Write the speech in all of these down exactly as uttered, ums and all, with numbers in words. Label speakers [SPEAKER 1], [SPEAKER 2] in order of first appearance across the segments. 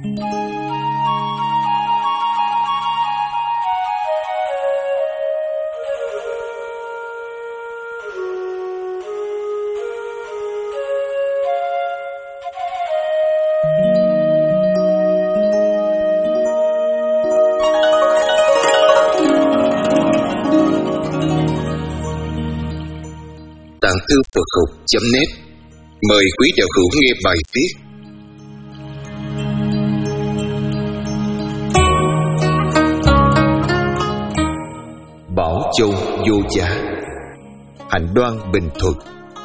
[SPEAKER 1] Tạng thư Phật học chấm net mời quý đạo hữu nghe bài viết Bảo Châu vô giá, Hạnh Đoan Bình Thuận.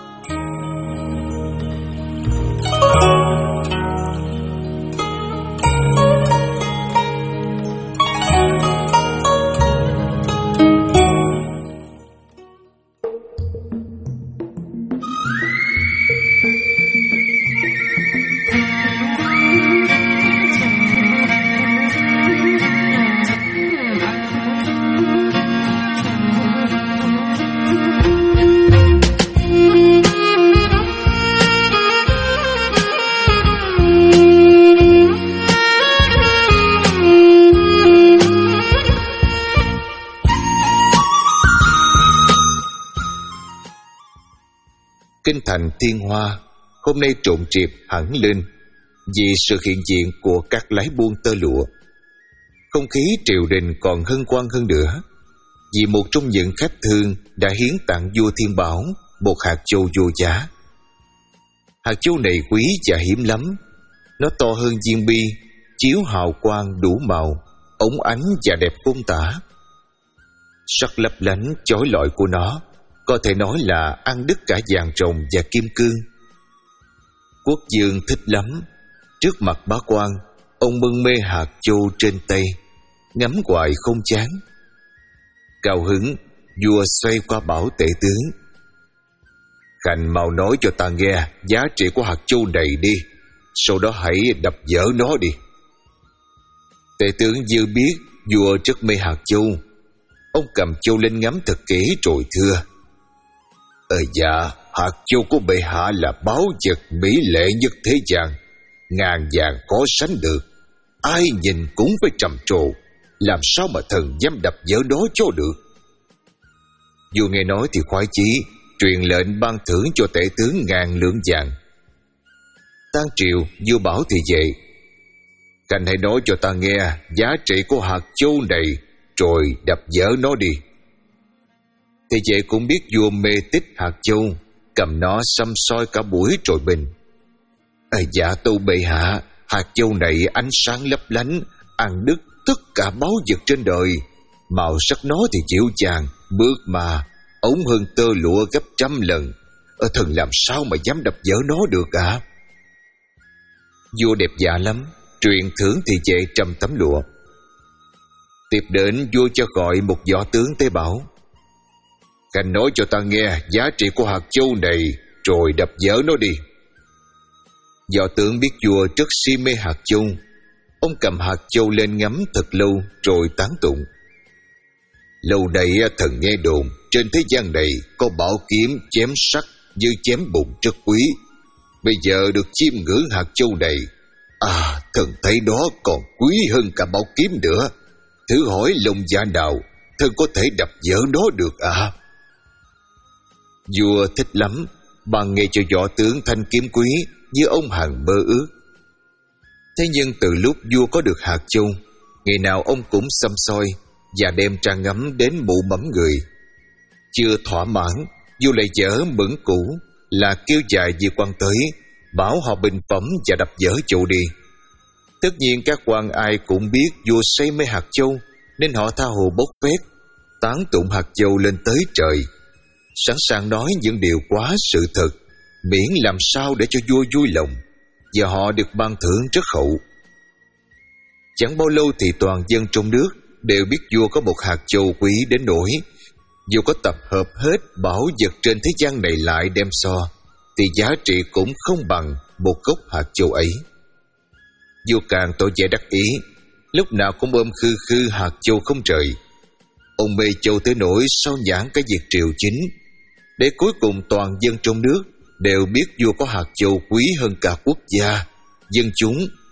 [SPEAKER 1] Kinh thành Thiên Hoa hôm nay trộn trịp hẳn lên vì sự hiện diện của các lái buôn tơ lụa. Không khí triều đình còn hân hoan hơn nữa vì một trong những khách thương đã hiến tặng vua Thiên Bảo một hạt châu vô giá. Hạt châu này quý và hiếm lắm, nó to hơn viên bi, chiếu hào quang đủ màu, óng ánh và đẹp khôn tả. Sắc lấp lánh chói lọi của nó có thể nói là ăn đứt cả vàng rồng và kim cương. Quốc vương thích lắm. Trước mặt bá quan, ông mân mê hạt châu trên tay, ngắm hoài không chán. Cao hứng, vua xoay qua bảo tể tướng: Khanh mau nói cho ta nghe giá trị của hạt châu này đi, sau đó hãy đập vỡ nó đi. Tể tướng vừa biết vua rất mê hạt châu. Ông cầm châu lên ngắm thật kỹ rồi thưa: Ờ dạ, hạt châu của bệ hạ là báu vật mỹ lệ nhất thế gian, ngàn vàng khó sánh được, ai nhìn cũng phải trầm trồ, làm sao mà thần dám đập vỡ nó cho được. Vua nghe nói thì khoái chí, truyền lệnh ban thưởng cho tể tướng ngàn lượng vàng. Tang triều, vua bảo thì vậy: Khanh hãy nói cho ta nghe giá trị của hạt châu này, rồi đập vỡ nó đi. Thì vậy cũng biết vua mê tích hạt châu, cầm nó xăm soi cả buổi rồi bình. À, dạ tâu bệ hạ, hạt châu này ánh sáng lấp lánh, ăn đứt tất cả báu vật trên đời. Màu sắc nó thì dịu dàng, mượt mà, ống hơn tơ lụa gấp trăm lần. Ở thần làm sao mà dám đập vỡ nó được ạ? À? Vua đẹp dạ lắm, truyền thưởng thì vậy trăm tấm lụa. Tiếp đến vua cho gọi một võ tướng tới bảo: Khanh nói cho ta nghe giá trị của hạt châu này, rồi đập vỡ nó đi. Võ tướng biết vua rất si mê hạt châu. Ông cầm hạt châu lên ngắm thật lâu rồi tán tụng: Lâu nay thần nghe đồn trên thế gian này có bảo kiếm chém sắt như chém bùn rất quý. Bây giờ được chiêm ngưỡng hạt châu này, à, thần thấy đó còn quý hơn cả bảo kiếm nữa. Thử hỏi lòng dạ nào thần có thể đập vỡ nó được à? Vua thích lắm, ban nghe cho võ tướng thanh kiếm quý như ông hằng mơ ước. Thế nhưng từ lúc vua có được hạt châu, ngày nào ông cũng xăm soi và đem ra ngắm đến mụ mẫm người. Chưa thỏa mãn, vua lại dở mẫn cũ là kêu dài viên quan tới, bảo họ bình phẩm và đập vỡ châu đi. Tất nhiên các quan ai cũng biết vua say mê hạt châu, nên họ tha hồ bốc phét, tán tụng hạt châu lên tới trời, sẵn sàng nói những điều quá sự thật, miễn làm sao để cho vua vui lòng, và họ được ban thưởng rất hậu. Chẳng bao lâu thì toàn dân trong nước đều biết vua có một hạt châu quý đến nỗi dù có tập hợp hết bảo vật trên thế gian này lại đem so, thì giá trị cũng không bằng một gốc hạt châu ấy. Vua càng tỏ vẻ đắc ý, lúc nào cũng ôm khư khư hạt châu không rời. Ông mê châu tới nỗi sao nhãn cái việc triều chính, để cuối cùng toàn dân trong nước đều biết vua có hạt châu quý hơn cả quốc gia, dân chúng.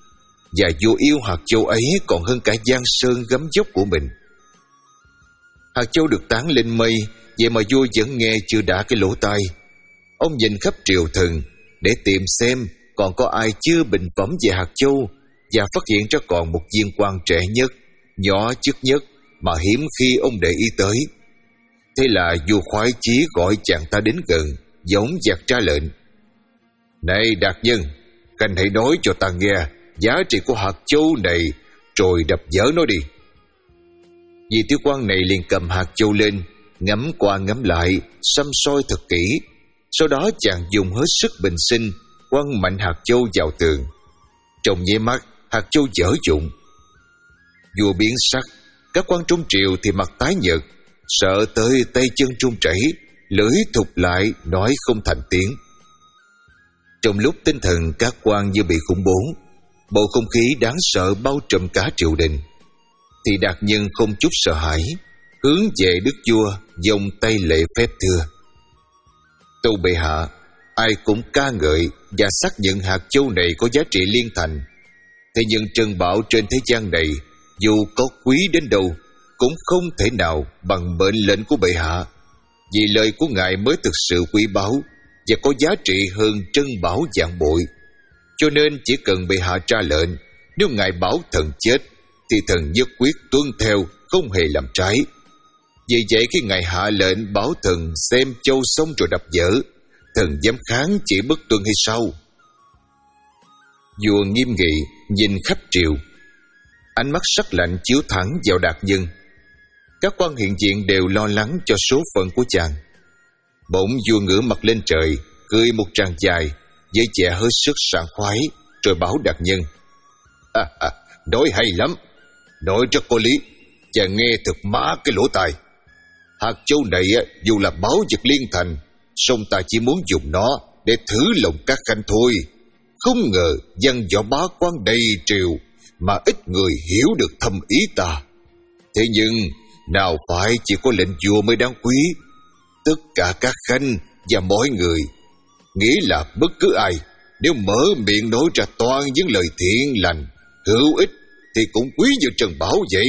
[SPEAKER 1] và vua yêu hạt châu ấy còn hơn cả giang sơn gấm dốc của mình. Hạt châu được tán lên mây, vậy mà vua vẫn nghe chưa đã cái lỗ tai. Ông nhìn khắp triều thần để tìm xem còn có ai chưa bình phẩm về hạt châu, và phát hiện ra còn một viên quan trẻ nhất, nhỏ chức nhất mà hiếm khi ông để ý tới. Thế là vua khoái chí gọi chàng ta đến gần, giống dạc ra lệnh: "Này Đạt Nhân, khanh hãy nói cho ta nghe giá trị của hạt châu này, rồi đập vỡ nó đi." Vị tiểu quan này liền cầm hạt châu lên, ngắm qua ngắm lại, săm soi thật kỹ. Sau đó chàng dùng hết sức bình sinh quăng mạnh hạt châu vào tường. Trong nháy mắt, hạt châu vỡ vụn. Vua biến sắc, các quan trong triều thì mặt tái nhợt, sợ tới tay chân run rẩy, lưỡi thụt lại nói không thành tiếng. Trong lúc tinh thần các quan như bị khủng bố, bầu không khí đáng sợ bao trùm cả triều đình, thì Đạt Nhân không chút sợ hãi, hướng về đức vua vòng tay lễ phép thưa: "Tâu bệ hạ, ai cũng ca ngợi và xác nhận hạt châu này có giá trị liên thành. Thế nhưng trân bảo trên thế gian này, dù có quý đến đâu, cũng không thể nào bằng mệnh lệnh của bệ hạ. Vì lời của ngài mới thực sự quý báu và có giá trị hơn trân bảo vạn bội. Cho nên chỉ cần bệ hạ ra lệnh, nếu ngài bảo thần chết, thì thần nhất quyết tuân theo, không hề làm trái. Vì vậy khi ngài hạ lệnh bảo thần xem châu xong rồi đập vỡ, thần dám kháng chỉ bất tuân hay sao?" Vua nghiêm nghị nhìn khắp triều, ánh mắt sắc lạnh chiếu thẳng vào Đạt Nhân. Các quan hiện diện đều lo lắng cho số phận của chàng. Bỗng vua ngửa mặt lên trời, cười một tràng dài với vẻ hết sức sảng khoái, rồi bảo Đạt Nhân: à, à, "Nói hay lắm, nói rất có lý, chàng nghe thật má cái lỗ tai. Hạt châu này dù là báu vật liên thành, song ta chỉ muốn dùng nó để thử lòng các khanh thôi. Không ngờ văn võ bá quan đầy triều mà ít người hiểu được thâm ý ta. Thế nhưng nào phải chỉ có lệnh vua mới đáng quý. Tất cả các khanh và mọi người, nghĩ là bất cứ ai nếu mở miệng nói ra toàn những lời thiện lành, hữu ích thì cũng quý như Trần Bảo vậy."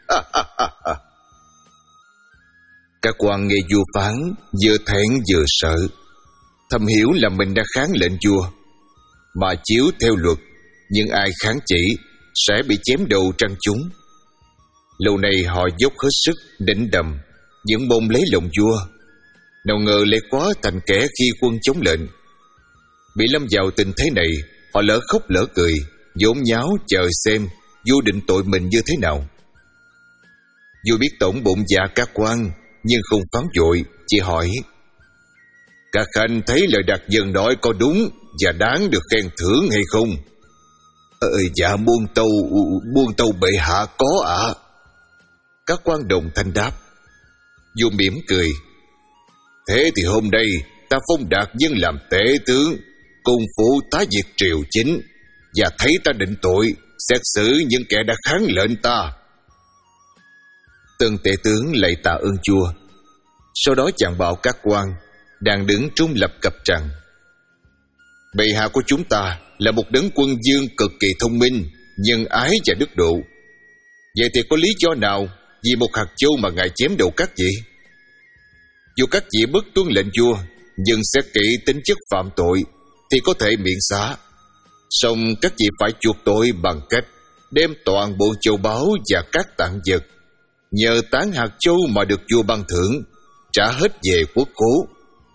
[SPEAKER 1] Các quan nghe vua phán, vừa thẹn vừa sợ, thầm hiểu là mình đã kháng lệnh vua. Mà chiếu theo luật, nhưng ai kháng chỉ sẽ bị chém đầu trăng chúng. Lâu nay họ dốc hết sức định đầm, vẫn mong lấy lòng vua, nào ngờ lại quá thành kẻ khi quân chống lệnh. Bị lâm vào tình thế này, họ lỡ khóc lỡ cười, vốn nháo chờ xem vua định tội mình như thế nào. Vua biết tổng bụng dạ các quan, nhưng không phán vội, chỉ hỏi: "Các khanh thấy lời Đạt Nhân nói có đúng và đáng được khen thưởng hay không?" Ờ, dạ muôn tâu, muôn tâu bệ hạ có ạ. À. Các quan đồng thanh đáp. Vua mỉm cười: "Thế thì hôm nay ta phong Đạt Nhân làm tể tướng, cùng phụ tá việc triều chính, và thấy ta định tội, xét xử những kẻ đã kháng lệnh ta." Tân tể tướng lạy tạ ơn vua. Sau đó chàng bảo các quan đang đứng trung lập cập rằng: "Bệ hạ của chúng ta là một đấng quân vương cực kỳ thông minh, nhân ái và đức độ. Vậy thì có lý do nào vì một hạt châu mà ngài chém đầu các vị? Dù các vị bất tuân lệnh vua, nhưng xét kỹ tính chất phạm tội thì có thể miễn xá. Song các vị phải chuộc tội bằng cách đem toàn bộ châu báu và các tạng vật, nhờ tán hạt châu mà được vua ban thưởng, trả hết về quốc khố."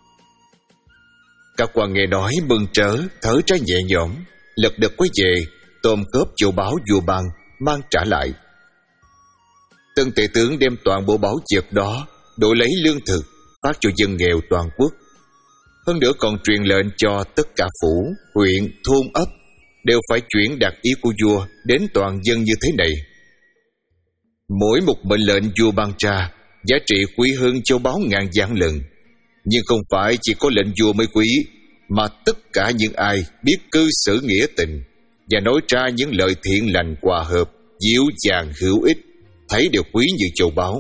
[SPEAKER 1] Các quan nghe nói mừng trở, thở ra nhẹ nhõm, lật đật quay về tôm khớp châu báu vua ban mang trả lại. Tân tể tướng đem toàn bộ báu vật đó đổi lấy lương thực phát cho dân nghèo toàn quốc. Hơn nữa còn truyền lệnh cho tất cả phủ, huyện, thôn ấp đều phải chuyển đạt ý của vua đến toàn dân như thế này. Mỗi một mệnh lệnh vua ban ra giá trị quý hơn châu báu ngàn vạn lần. Nhưng không phải chỉ có lệnh vua mới quý, mà tất cả những ai biết cư xử nghĩa tình và nói ra những lời thiện lành hòa hợp, dịu dàng hữu ích, thấy đều quý như châu báu.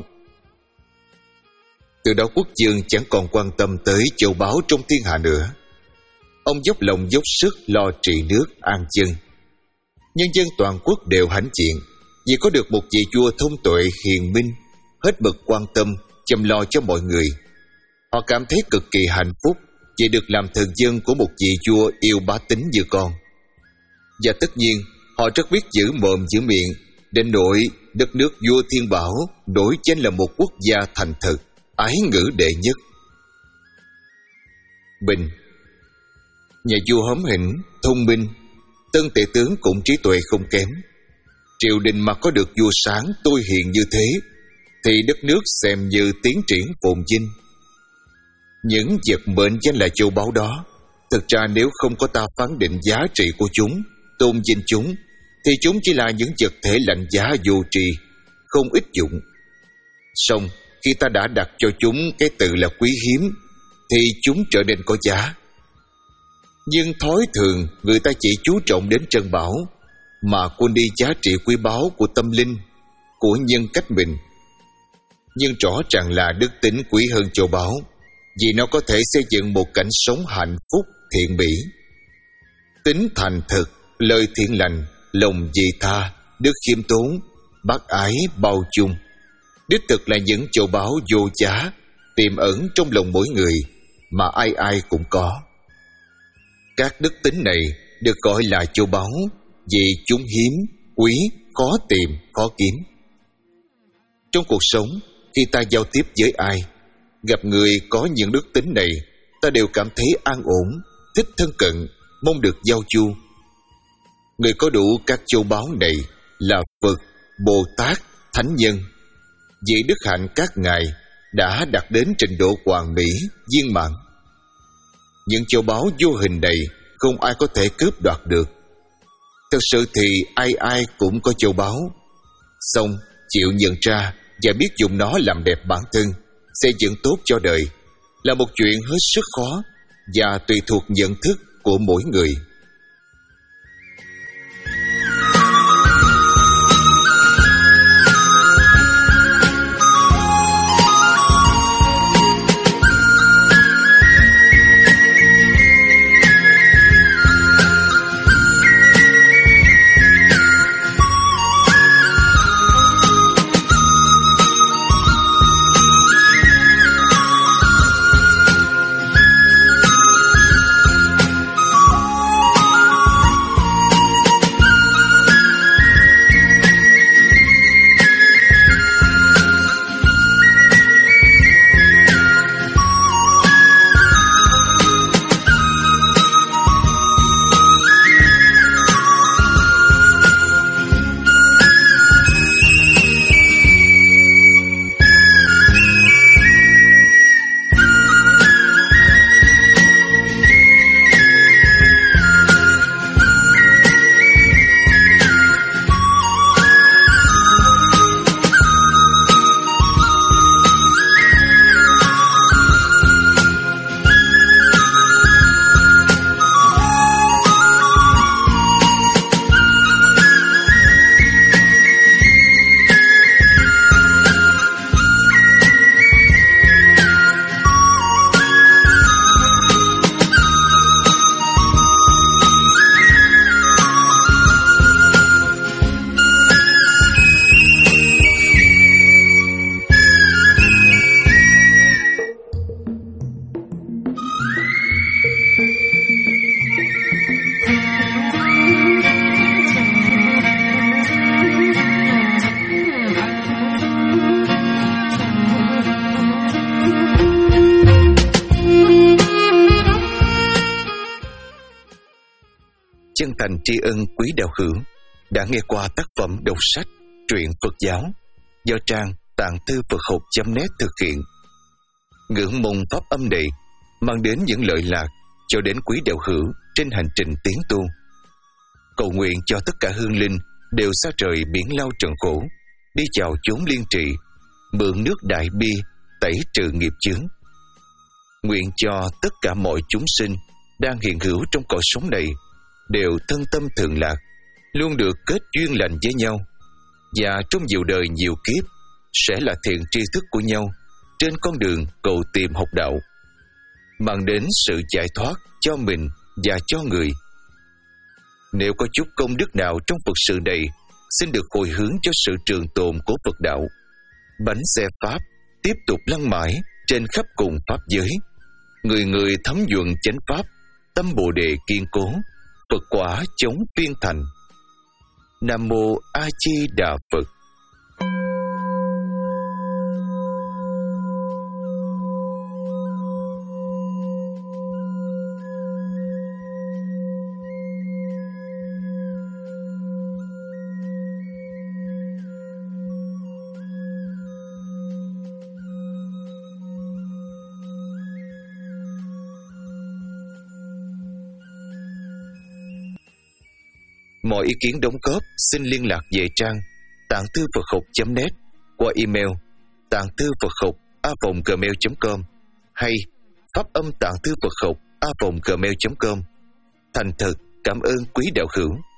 [SPEAKER 1] Từ đó quốc vương chẳng còn quan tâm tới châu báu trong thiên hạ nữa. Ông dốc lòng dốc sức lo trị nước an dân. Nhân dân toàn quốc đều hãnh diện vì có được một vị vua thông tuệ hiền minh, hết mực quan tâm, chăm lo cho mọi người. Họ cảm thấy cực kỳ hạnh phúc vì được làm thần dân của một vị vua yêu bá tính như con. Và tất nhiên, họ rất biết giữ mồm giữ miệng, đến nỗi đất nước vua Thiên Bảo nổi danh là một quốc gia thành thực, ái ngữ đệ nhất. Bình. Nhà vua hóm hỉnh, thông minh, tân tể tướng cũng trí tuệ không kém. Triều đình mà có được vua sáng tôi hiền như thế thì đất nước xem như tiến triển phồn vinh. Những vật mệnh danh là châu báu đó, thực ra nếu không có ta phán định giá trị của chúng, tôn vinh chúng, thì chúng chỉ là những vật thể lạnh giá vô tri, không ích dụng. Song khi ta đã đặt cho chúng cái từ là quý hiếm, thì chúng trở nên có giá. Nhưng thói thường người ta chỉ chú trọng đến trân bảo, mà quên đi giá trị quý báu của tâm linh, của nhân cách mình. Nhưng rõ ràng là đức tính quý hơn châu báu, vì nó có thể xây dựng một cảnh sống hạnh phúc, thiện mỹ. Tính thành thực, lời thiện lành, lòng vị tha, đức khiêm tốn, bác ái, bao dung, đích thực là những châu báu vô giá tiềm ẩn trong lòng mỗi người mà ai ai cũng có. Các đức tính này được gọi là châu báu vì chúng hiếm, quý, khó tìm, khó kiếm. Trong cuộc sống, khi ta giao tiếp với ai, gặp người có những đức tính này, ta đều cảm thấy an ổn, thích thân cận, mong được giao du. Người có đủ các châu báu này là Phật, Bồ Tát, Thánh Nhân. Vì đức hạnh các ngài đã đạt đến trình độ hoàn mỹ, viên mãn. Những châu báu vô hình này không ai có thể cướp đoạt được. Thật sự thì ai ai cũng có châu báu, song chịu nhận ra và biết dùng nó làm đẹp bản thân, xây dựng tốt cho đời là một chuyện hết sức khó và tùy thuộc nhận thức của mỗi người. Chân thành tri ân quý đạo hữu đã nghe qua tác phẩm đọc sách truyện Phật giáo do trang tạng thư Phật học chấm net thực hiện. Ngưỡng mong pháp âm này mang đến những lợi lạc cho đến quý đạo hữu trên hành trình tiến tu. Cầu nguyện cho tất cả hương linh đều xa trời biển lao trần khổ, đi vào chốn liên trị, mượn nước đại bi tẩy trừ nghiệp chướng. Nguyện cho tất cả mọi chúng sinh đang hiện hữu trong cõi sống này đều thân tâm thường lạc, luôn được kết duyên lành với nhau, và trong nhiều đời nhiều kiếp sẽ là thiện tri thức của nhau trên con đường cầu tìm học đạo, mang đến sự giải thoát cho mình và cho người. Nếu có chút công đức nào trong Phật sự này, xin được hồi hướng cho sự trường tồn của Phật đạo. Bánh xe Pháp tiếp tục lăn mãi trên khắp cùng Pháp giới. Người người thấm nhuận chánh Pháp, tâm Bồ Đề kiên cố, Phật quả chống phiên thành. Nam Mô A Di Đà Phật. Mọi ý kiến đóng góp xin liên lạc về trang tạng thư Phật học chấm net qua email tạng thư Phật học a vòng gmail chấm com hay pháp âm tạng thư Phật học a vòng gmail chấm com. Thành thật cảm ơn quý đạo hữu.